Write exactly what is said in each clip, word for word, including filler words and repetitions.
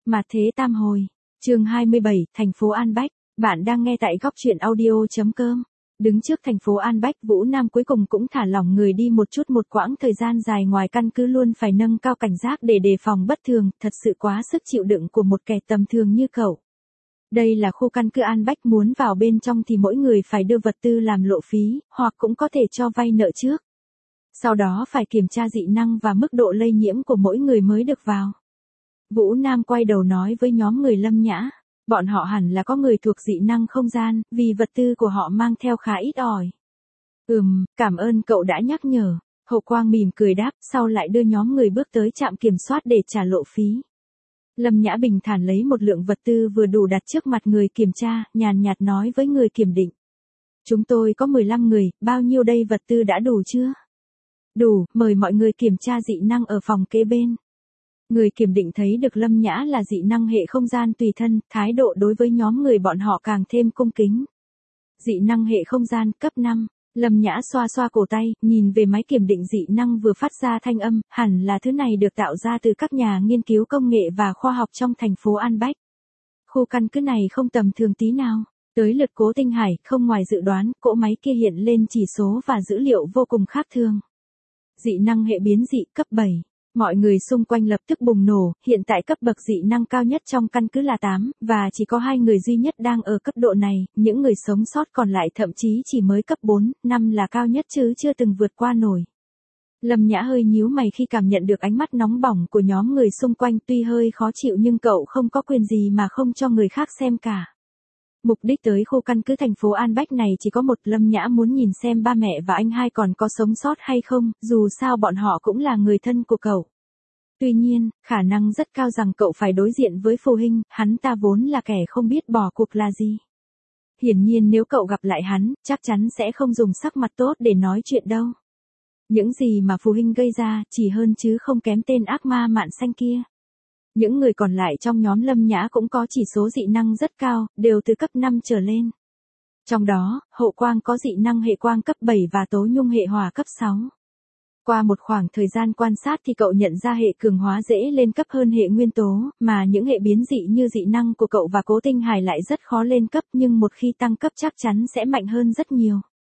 Mạt thế tam hồi, chương hai mươi bảy, thành phố An Bách. Bạn đang nghe tại góc truyện audio.com. Đứng trước thành phố An Bách, Vũ Nam cuối cùng cũng thả lỏng người đi một chút. Một quãng thời gian dài ngoài căn cứ luôn phải nâng cao cảnh giác để đề phòng bất thường, thật sự quá sức chịu đựng của một kẻ tầm thường như cậu. Đây là khu căn cứ An Bách, muốn vào bên trong thì mỗi người phải đưa vật tư làm lộ phí, hoặc cũng có thể cho vay nợ trước. Sau đó phải kiểm tra dị năng và mức độ lây nhiễm của mỗi người mới được vào. Vũ Nam quay đầu nói với nhóm người Lâm Nhã, bọn họ hẳn là có người thuộc dị năng không gian, vì vật tư của họ mang theo khá ít ỏi. Ừm, cảm ơn cậu đã nhắc nhở. Hậu Quang mỉm cười đáp, sau lại đưa nhóm người bước tới trạm kiểm soát để trả lộ phí. Lâm Nhã bình thản lấy một lượng vật tư vừa đủ đặt trước mặt người kiểm tra, nhàn nhạt nói với người kiểm định. Chúng tôi có mười lăm người, bao nhiêu đây, vật tư đã đủ chưa? Đủ, mời mọi người kiểm tra dị năng ở phòng kế bên. Người kiểm định thấy được Lâm Nhã là dị năng hệ không gian tùy thân, thái độ đối với nhóm người bọn họ càng thêm cung kính. Dị năng hệ không gian, cấp năm. Lâm Nhã xoa xoa cổ tay, nhìn về máy kiểm định dị năng vừa phát ra thanh âm, hẳn là thứ này được tạo ra từ các nhà nghiên cứu công nghệ và khoa học trong thành phố An Bách. Khu căn cứ này không tầm thường tí nào. Tới lượt Cố Tinh Hải, không ngoài dự đoán, cỗ máy kia hiện lên chỉ số và dữ liệu vô cùng khác thường. Dị năng hệ biến dị, cấp bảy. Mọi người xung quanh lập tức bùng nổ, hiện tại cấp bậc dị năng cao nhất trong căn cứ là tám, và chỉ có hai người duy nhất đang ở cấp độ này, những người sống sót còn lại thậm chí chỉ mới cấp bốn, năm là cao nhất chứ chưa từng vượt qua nổi. Lâm Nhã hơi nhíu mày khi cảm nhận được ánh mắt nóng bỏng của nhóm người xung quanh, tuy hơi khó chịu nhưng cậu không có quyền gì mà không cho người khác xem cả. Mục đích tới khu căn cứ thành phố An Bách này chỉ có một, Lâm Nhã muốn nhìn xem ba mẹ và anh hai còn có sống sót hay không, dù sao bọn họ cũng là người thân của cậu. Tuy nhiên, khả năng rất cao rằng cậu phải đối diện với Phù Hinh, hắn ta vốn là kẻ không biết bỏ cuộc là gì. Hiển nhiên nếu cậu gặp lại hắn, chắc chắn sẽ không dùng sắc mặt tốt để nói chuyện đâu. Những gì mà Phù Hinh gây ra, chỉ hơn chứ không kém tên ác ma mạn xanh kia. Những người còn lại trong nhóm Lâm Nhã cũng có chỉ số dị năng rất cao, đều từ cấp năm trở lên. Trong đó, Hậu Quang có dị năng hệ quang cấp bảy và Tố Nhung hệ hỏa cấp sáu. Qua một khoảng thời gian quan sát thì cậu nhận ra hệ cường hóa dễ lên cấp hơn hệ nguyên tố, mà những hệ biến dị như dị năng của cậu và Cố Tinh Hải lại rất khó lên cấp, nhưng một khi tăng cấp chắc chắn sẽ mạnh hơn rất nhiều.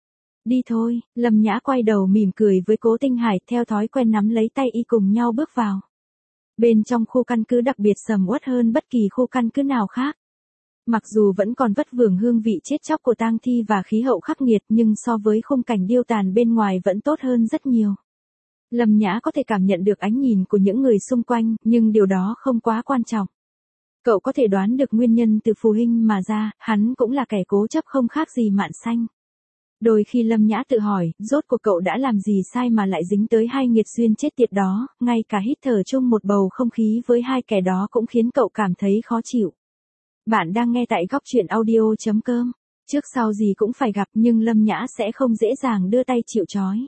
Đi thôi, Lâm Nhã quay đầu mỉm cười với Cố Tinh Hải, theo thói quen nắm lấy tay y cùng nhau bước vào. Bên trong khu căn cứ đặc biệt sầm uất hơn bất kỳ khu căn cứ nào khác. Mặc dù vẫn còn vất vưởng hương vị chết chóc của tang thi và khí hậu khắc nghiệt, nhưng so với khung cảnh điêu tàn bên ngoài vẫn tốt hơn rất nhiều. Lâm Nhã có thể cảm nhận được ánh nhìn của những người xung quanh, nhưng điều đó không quá quan trọng. Cậu có thể đoán được nguyên nhân từ Phù Hinh mà ra, hắn cũng là kẻ cố chấp không khác gì Mạn Xanh. Đôi khi Lâm Nhã tự hỏi, rốt cuộc cậu đã làm gì sai mà lại dính tới hai nghiệt duyên chết tiệt đó, ngay cả hít thở chung một bầu không khí với hai kẻ đó cũng khiến cậu cảm thấy khó chịu. Bạn đang nghe tại góc truyện audio.com. Trước sau gì cũng phải gặp, nhưng Lâm Nhã sẽ không dễ dàng đưa tay chịu trói.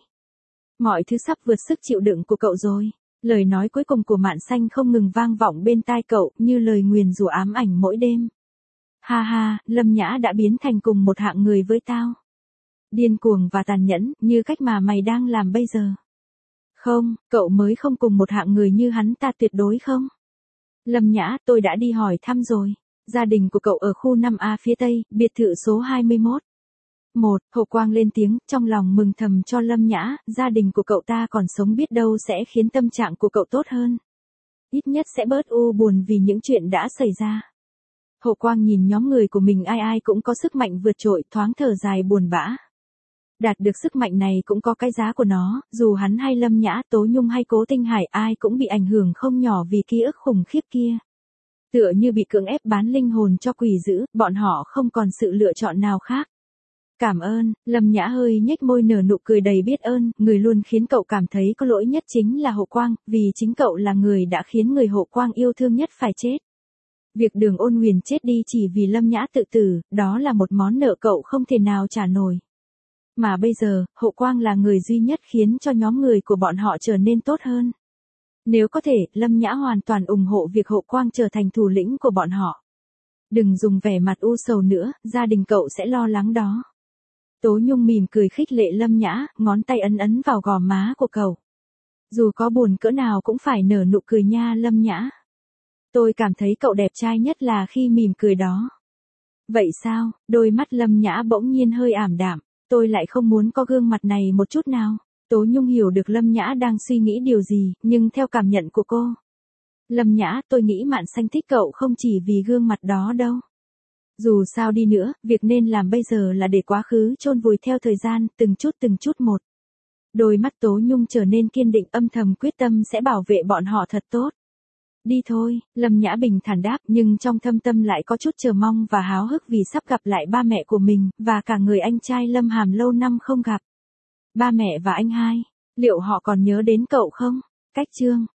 Mọi thứ sắp vượt sức chịu đựng của cậu rồi. Lời nói cuối cùng của Mạn Xanh không ngừng vang vọng bên tai cậu, như lời nguyền rủa ám ảnh mỗi đêm. Ha ha, Lâm Nhã đã biến thành cùng một hạng người với tao. Điên cuồng và tàn nhẫn, như cách mà mày đang làm bây giờ. Không, cậu mới không cùng một hạng người như hắn ta, tuyệt đối không. Lâm Nhã, tôi đã đi hỏi thăm rồi. Gia đình của cậu ở khu năm A phía Tây, biệt thự số hai mươi mốt. Một, Hậu Quang lên tiếng, trong lòng mừng thầm cho Lâm Nhã, gia đình của cậu ta còn sống biết đâu sẽ khiến tâm trạng của cậu tốt hơn. Ít nhất sẽ bớt u buồn vì những chuyện đã xảy ra. Hậu Quang nhìn nhóm người của mình ai ai cũng có sức mạnh vượt trội, thoáng thở dài buồn bã. Đạt được sức mạnh này cũng có cái giá của nó, dù hắn hay Lâm Nhã, Tố Nhung hay Cố Tinh Hải ai cũng bị ảnh hưởng không nhỏ vì ký ức khủng khiếp kia. Tựa như bị cưỡng ép bán linh hồn cho quỷ dữ, bọn họ không còn sự lựa chọn nào khác. Cảm ơn, Lâm Nhã hơi nhếch môi nở nụ cười đầy biết ơn, người luôn khiến cậu cảm thấy có lỗi nhất chính là Hậu Quang, vì chính cậu là người đã khiến người Hậu Quang yêu thương nhất phải chết. Việc Đường Ôn Huyền chết đi chỉ vì Lâm Nhã tự tử, đó là một món nợ cậu không thể nào trả nổi. Mà bây giờ, Hậu Quang là người duy nhất khiến cho nhóm người của bọn họ trở nên tốt hơn. Nếu có thể, Lâm Nhã hoàn toàn ủng hộ việc Hậu Quang trở thành thủ lĩnh của bọn họ. Đừng dùng vẻ mặt u sầu nữa, gia đình cậu sẽ lo lắng đó. Tố Nhung mỉm cười khích lệ Lâm Nhã, ngón tay ấn ấn vào gò má của cậu. Dù có buồn cỡ nào cũng phải nở nụ cười nha Lâm Nhã. Tôi cảm thấy cậu đẹp trai nhất là khi mỉm cười đó. Vậy sao? Đôi mắt Lâm Nhã bỗng nhiên hơi ảm đạm. Tôi lại không muốn có gương mặt này một chút nào. Tố Nhung hiểu được Lâm Nhã đang suy nghĩ điều gì, nhưng theo cảm nhận của cô. Lâm Nhã, tôi nghĩ Mạn Xanh thích cậu không chỉ vì gương mặt đó đâu. Dù sao đi nữa, việc nên làm bây giờ là để quá khứ chôn vùi theo thời gian, từng chút từng chút một. Đôi mắt Tố Nhung trở nên kiên định, âm thầm quyết tâm sẽ bảo vệ bọn họ thật tốt. Đi thôi, Lâm Nhã bình thản đáp, nhưng trong thâm tâm lại có chút chờ mong và háo hức vì sắp gặp lại ba mẹ của mình, và cả người anh trai Lâm Hàm lâu năm không gặp. Ba mẹ và anh hai, liệu họ còn nhớ đến cậu không? Cách chương